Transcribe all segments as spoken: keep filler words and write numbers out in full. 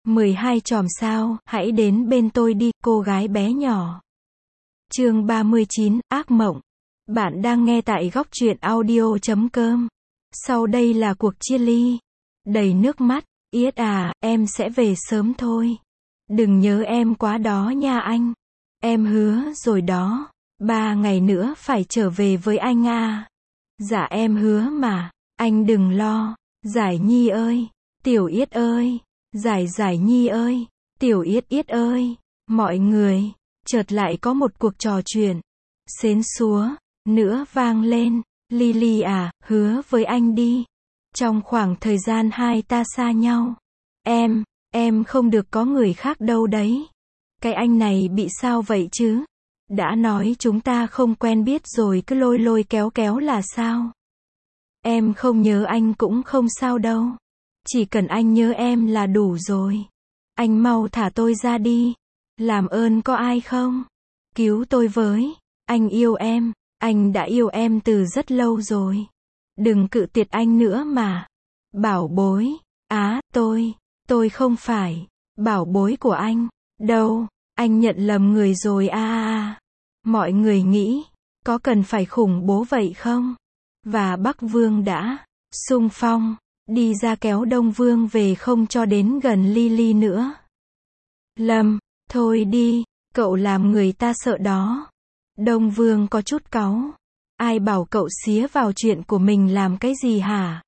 mười hai chòm sao, hãy đến bên tôi đi, cô gái bé nhỏ. Chương ba mươi chín, ác mộng. Bạn đang nghe tại góc truyện audio chấm com. Sau đây là cuộc chia ly. Đầy nước mắt, Yết à, em sẽ về sớm thôi. Đừng nhớ em quá đó nha anh. Em hứa rồi đó, ba ngày nữa phải trở về với anh à. Dạ em hứa mà, anh đừng lo. Giải Nhi ơi, Tiểu Yết ơi, Giải Giải Nhi ơi, Tiểu Yết Yết ơi. Mọi người, chợt lại có một cuộc trò chuyện xến xúa nữa vang lên. Lily à, hứa với anh đi. Trong khoảng thời gian hai ta xa nhau, em, em không được có người khác đâu đấy. Cái anh này bị sao vậy chứ? Đã nói chúng ta không quen biết rồi cứ lôi lôi kéo kéo là sao? Em không nhớ anh cũng không sao đâu. Chỉ cần anh nhớ em là đủ rồi. Anh mau thả tôi ra đi. Làm ơn có ai không? Cứu tôi với. Anh yêu em. Anh đã yêu em từ rất lâu rồi. Đừng cự tuyệt anh nữa mà. Bảo bối. Á, tôi. Tôi không phải bảo bối của anh. Đâu. Anh nhận lầm người rồi à à à. Mọi người nghĩ, có cần phải khủng bố vậy không? Và Bắc Vương đã xung phong, đi ra kéo Đông Vương về không cho đến gần Lily nữa. Lâm, thôi đi, cậu làm người ta sợ đó. Đông Vương có chút cáu. Ai bảo cậu xía vào chuyện của mình làm cái gì hả?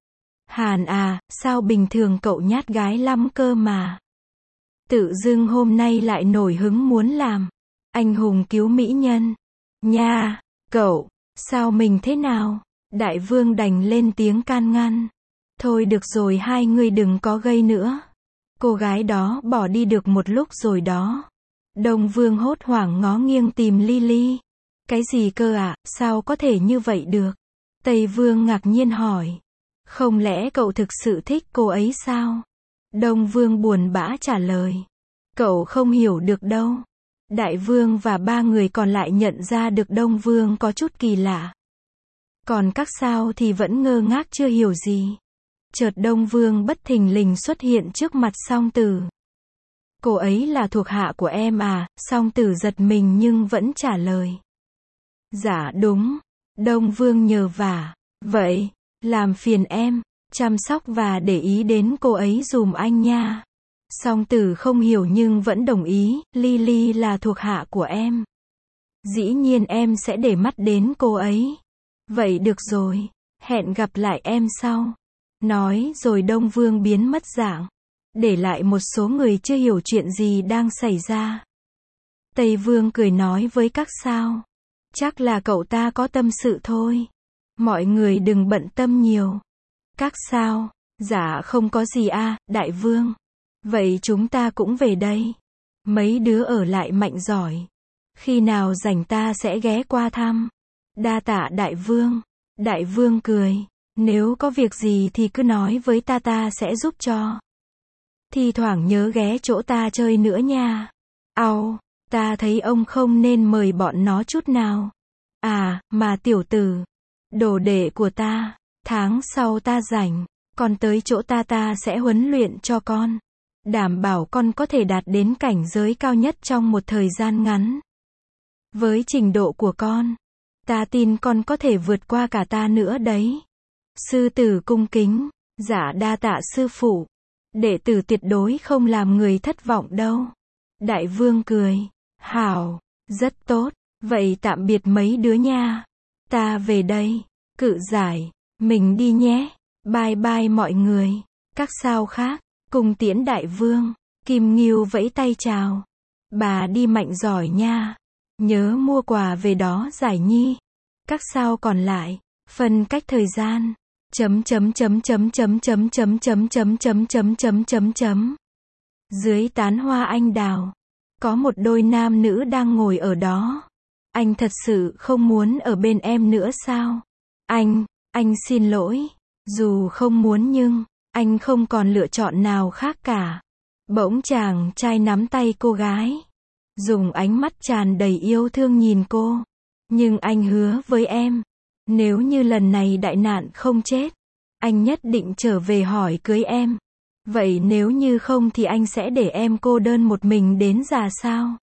Hàn à, sao bình thường cậu nhát gái lắm cơ mà. Tự dưng hôm nay lại nổi hứng muốn làm anh hùng cứu mỹ nhân. Nha, cậu, sao mình thế nào? Đại vương đành lên tiếng can ngăn. Thôi được rồi, hai người đừng có gây nữa. Cô gái đó bỏ đi được một lúc rồi đó. Đông Vương hốt hoảng ngó nghiêng tìm Lily. Cái gì cơ ạ, à? Sao có thể như vậy được? Tây Vương ngạc nhiên hỏi. Không lẽ cậu thực sự thích cô ấy sao? Đông Vương buồn bã trả lời. Cậu không hiểu được đâu. Đại Vương và ba người còn lại nhận ra được Đông Vương có chút kỳ lạ. Còn các sao thì vẫn ngơ ngác chưa hiểu gì. Chợt Đông Vương bất thình lình xuất hiện trước mặt Song Tử. Cô ấy là thuộc hạ của em à? Song Tử giật mình nhưng vẫn trả lời. Dạ đúng. Đông Vương nhờ vả. Vậy, làm phiền em chăm sóc và để ý đến cô ấy dùm anh nha. Song Tử không hiểu nhưng vẫn đồng ý. Lily là thuộc hạ của em. Dĩ nhiên em sẽ để mắt đến cô ấy. Vậy được rồi. Hẹn gặp lại em sau. Nói rồi Đông Vương biến mất dạng. Để lại một số người chưa hiểu chuyện gì đang xảy ra. Tây Vương cười nói với các sao. Chắc là cậu ta có tâm sự thôi. Mọi người đừng bận tâm nhiều. Các sao. Dạ không có gì à, Đại Vương. Vậy chúng ta cũng về đây. Mấy đứa ở lại mạnh giỏi. Khi nào rảnh ta sẽ ghé qua thăm. Đa tạ Đại Vương. Đại Vương cười. Nếu có việc gì thì cứ nói với ta, ta sẽ giúp cho. Thi thoảng nhớ ghé chỗ ta chơi nữa nha. Au, ta thấy ông không nên mời bọn nó chút nào. À, mà tiểu tử. Đồ đệ của ta. Tháng sau ta rảnh. Con tới chỗ ta, ta sẽ huấn luyện cho con. Đảm bảo con có thể đạt đến cảnh giới cao nhất trong một thời gian ngắn. Với trình độ của con, ta tin con có thể vượt qua cả ta nữa đấy. Sư tử cung kính. Dạ đa tạ sư phụ. Đệ tử tuyệt đối không làm người thất vọng đâu. Đại Vương cười. Hảo, rất tốt. Vậy tạm biệt mấy đứa nha. Ta về đây. Cự Giải, mình đi nhé. Bye bye mọi người. Các sao khác, cùng tiễn Đại Vương. Kim Ngưu vẫy tay chào. Bà đi mạnh giỏi nha. Nhớ mua quà về đó Giải Nhi. Các sao còn lại, phân cách thời gian. Chấm chấm chấm chấm chấm chấm chấm chấm chấm chấm chấm chấm chấm chấm. Dưới tán hoa anh đào, có một đôi nam nữ đang ngồi ở đó. Anh thật sự không muốn ở bên em nữa sao? Anh, anh xin lỗi. Dù không muốn nhưng, anh không còn lựa chọn nào khác cả. Bỗng chàng trai nắm tay cô gái. Dùng ánh mắt tràn đầy yêu thương nhìn cô. Nhưng anh hứa với em. Nếu như lần này đại nạn không chết, anh nhất định trở về hỏi cưới em. Vậy nếu như không thì anh sẽ để em cô đơn một mình đến già sao?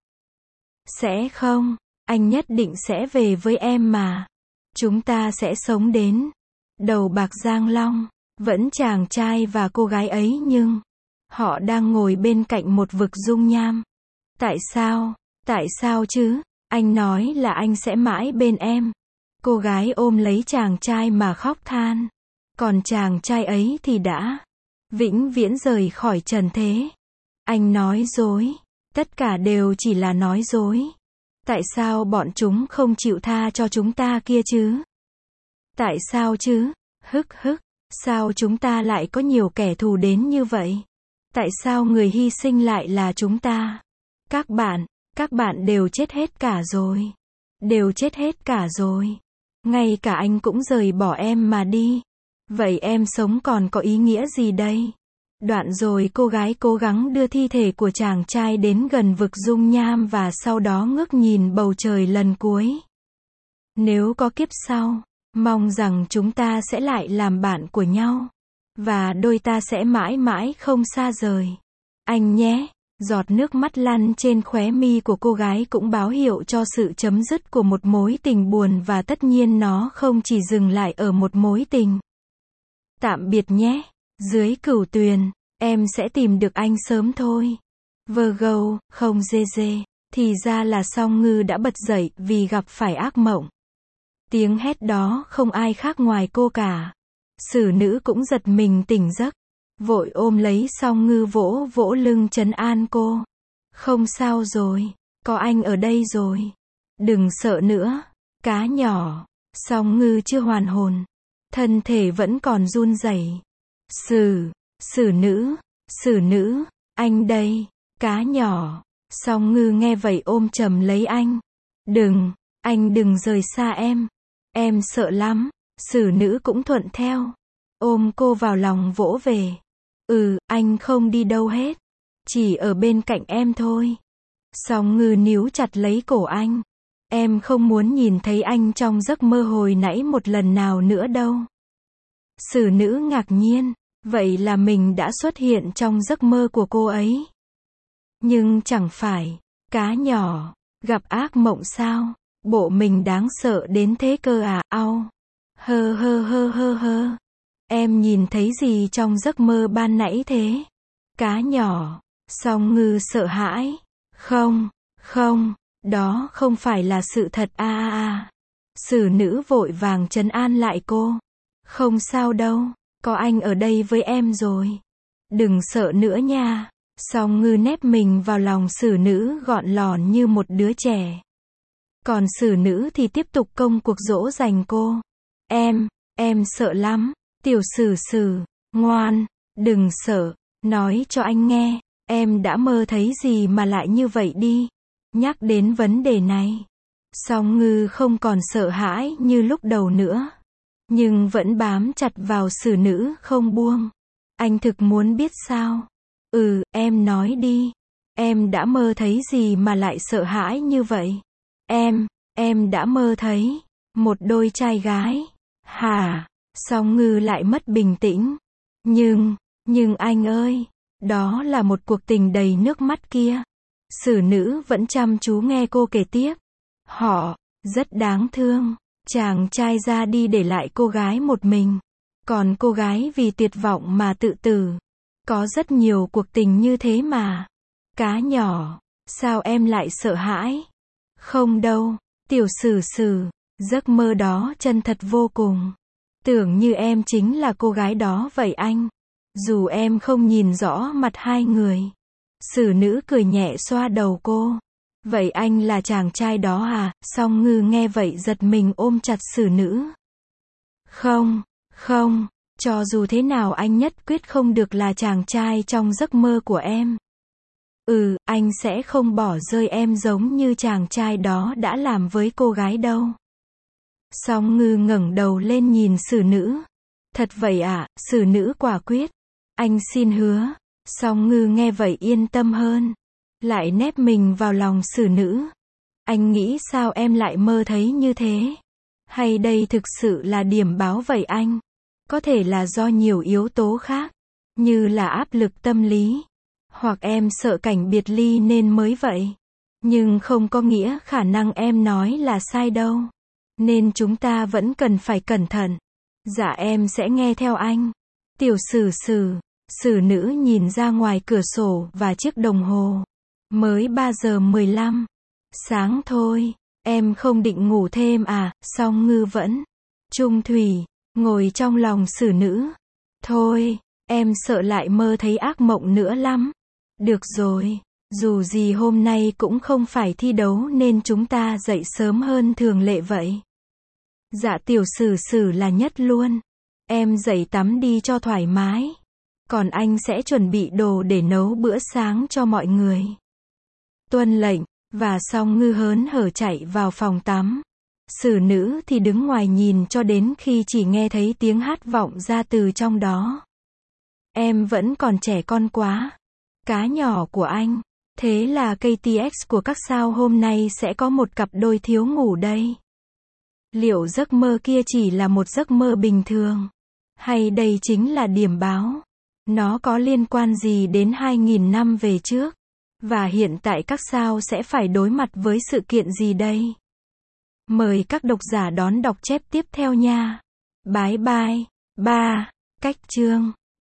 Sẽ không, anh nhất định sẽ về với em mà. Chúng ta sẽ sống đến đầu bạc răng long. Vẫn chàng trai và cô gái ấy nhưng họ đang ngồi bên cạnh một vực dung nham. Tại sao? Tại sao chứ? Anh nói là anh sẽ mãi bên em. Cô gái ôm lấy chàng trai mà khóc than. Còn chàng trai ấy thì đã vĩnh viễn rời khỏi trần thế. Anh nói dối. Tất cả đều chỉ là nói dối. Tại sao bọn chúng không chịu tha cho chúng ta kia chứ? Tại sao chứ? Hức hức. Sao chúng ta lại có nhiều kẻ thù đến như vậy? Tại sao người hy sinh lại là chúng ta? Các bạn, các bạn đều chết hết cả rồi. Đều chết hết cả rồi. Ngay cả anh cũng rời bỏ em mà đi. Vậy em sống còn có ý nghĩa gì đây? Đoạn rồi cô gái cố gắng đưa thi thể của chàng trai đến gần vực dung nham và sau đó ngước nhìn bầu trời lần cuối. Nếu có kiếp sau, mong rằng chúng ta sẽ lại làm bạn của nhau. Và đôi ta sẽ mãi mãi không xa rời. Anh nhé. Giọt nước mắt lăn trên khóe mi của cô gái cũng báo hiệu cho sự chấm dứt của một mối tình buồn và tất nhiên nó không chỉ dừng lại ở một mối tình. Tạm biệt nhé. Dưới cửu tuyền, em sẽ tìm được anh sớm thôi. Virgo, không dê dê. Thì ra là Song Ngư đã bật dậy vì gặp phải ác mộng. Tiếng hét đó không ai khác ngoài cô cả. Sử nữ cũng giật mình tỉnh giấc. Vội ôm lấy Song Ngư vỗ vỗ lưng trấn an cô. Không sao rồi. Có anh ở đây rồi. Đừng sợ nữa. Cá nhỏ. Song Ngư chưa hoàn hồn. Thân thể vẫn còn run rẩy. Sử. Sử nữ. Sử nữ. Anh đây. Cá nhỏ. Song Ngư nghe vậy ôm chầm lấy anh. Đừng. Anh đừng rời xa em. Em sợ lắm. Sử nữ cũng thuận theo. Ôm cô vào lòng vỗ về. Ừ, anh không đi đâu hết. Chỉ ở bên cạnh em thôi. Song Ngư níu chặt lấy cổ anh. Em không muốn nhìn thấy anh trong giấc mơ hồi nãy một lần nào nữa đâu. Sử nữ ngạc nhiên. Vậy là mình đã xuất hiện trong giấc mơ của cô ấy. Nhưng chẳng phải. Cá nhỏ. Gặp ác mộng sao? Bộ mình đáng sợ đến thế cơ à? Au. Hơ hơ hơ hơ hơ. Em nhìn thấy gì trong giấc mơ ban nãy thế? Cá nhỏ. Song Ngư sợ hãi. Không, không, đó không phải là sự thật a a a. Sử nữ vội vàng trấn an lại cô. Không sao đâu, có anh ở đây với em rồi. Đừng sợ nữa nha. Song Ngư nép mình vào lòng sử nữ gọn lỏn như một đứa trẻ. Còn sử nữ thì tiếp tục công cuộc dỗ dành cô. Em, em sợ lắm. Tiểu Sử Sử, ngoan, đừng sợ, nói cho anh nghe, em đã mơ thấy gì mà lại như vậy đi. Nhắc đến vấn đề này, Song Ngư không còn sợ hãi như lúc đầu nữa, nhưng vẫn bám chặt vào sử nữ không buông. Anh thực muốn biết sao? Ừ, em nói đi. Em đã mơ thấy gì mà lại sợ hãi như vậy? Em, em đã mơ thấy một đôi trai gái. Hả? Song Ngư lại mất bình tĩnh. Nhưng, nhưng anh ơi, đó là một cuộc tình đầy nước mắt kia. Sử nữ vẫn chăm chú nghe cô kể tiếp. Họ, rất đáng thương. Chàng trai ra đi để lại cô gái một mình. Còn cô gái vì tuyệt vọng mà tự tử. Có rất nhiều cuộc tình như thế mà. Cá nhỏ, sao em lại sợ hãi? Không đâu, Tiểu Sử Sử, giấc mơ đó chân thật vô cùng. Tưởng như em chính là cô gái đó vậy anh. Dù em không nhìn rõ mặt hai người. Sử nữ cười nhẹ xoa đầu cô. Vậy anh là chàng trai đó à? Song Ngư nghe vậy giật mình ôm chặt sử nữ. Không, không, cho dù thế nào anh nhất quyết không được là chàng trai trong giấc mơ của em. Ừ, anh sẽ không bỏ rơi em giống như chàng trai đó đã làm với cô gái đâu. Song Ngư ngẩng đầu lên nhìn sử nữ. Thật vậy ạ? À? Sử nữ quả quyết. Anh xin hứa. Song Ngư nghe vậy yên tâm hơn. Lại nép mình vào lòng sử nữ. Anh nghĩ sao em lại mơ thấy như thế? Hay đây thực sự là điểm báo vậy anh? Có thể là do nhiều yếu tố khác. Như là áp lực tâm lý. Hoặc em sợ cảnh biệt ly nên mới vậy. Nhưng không có nghĩa khả năng em nói là sai đâu. Nên chúng ta vẫn cần phải cẩn thận. Dạ em sẽ nghe theo anh. Tiểu Sử Sử. Sử nữ nhìn ra ngoài cửa sổ và chiếc đồng hồ. Mới ba giờ mười lăm. Sáng thôi. Em không định ngủ thêm à? Song Ngư vẫn. Trung Thủy. Ngồi trong lòng Sử nữ. Thôi. Em sợ lại mơ thấy ác mộng nữa lắm. Được rồi. Dù gì hôm nay cũng không phải thi đấu nên chúng ta dậy sớm hơn thường lệ vậy. Dạ Tiểu Sử Sử là nhất luôn. Em dậy tắm đi cho thoải mái. Còn anh sẽ chuẩn bị đồ để nấu bữa sáng cho mọi người. Tuân lệnh. Và Song Ngư hớn hở chạy vào phòng tắm. Sử nữ thì đứng ngoài nhìn cho đến khi chỉ nghe thấy tiếng hát vọng ra từ trong đó. Em vẫn còn trẻ con quá. Cá nhỏ của anh. Thế là ca tê ích của các sao hôm nay sẽ có một cặp đôi thiếu ngủ đây. Liệu giấc mơ kia chỉ là một giấc mơ bình thường? Hay đây chính là điểm báo? Nó có liên quan gì đến hai nghìn năm về trước? Và hiện tại các sao sẽ phải đối mặt với sự kiện gì đây? Mời các độc giả đón đọc chép tiếp theo nha. Bye bye. ba. Cách chương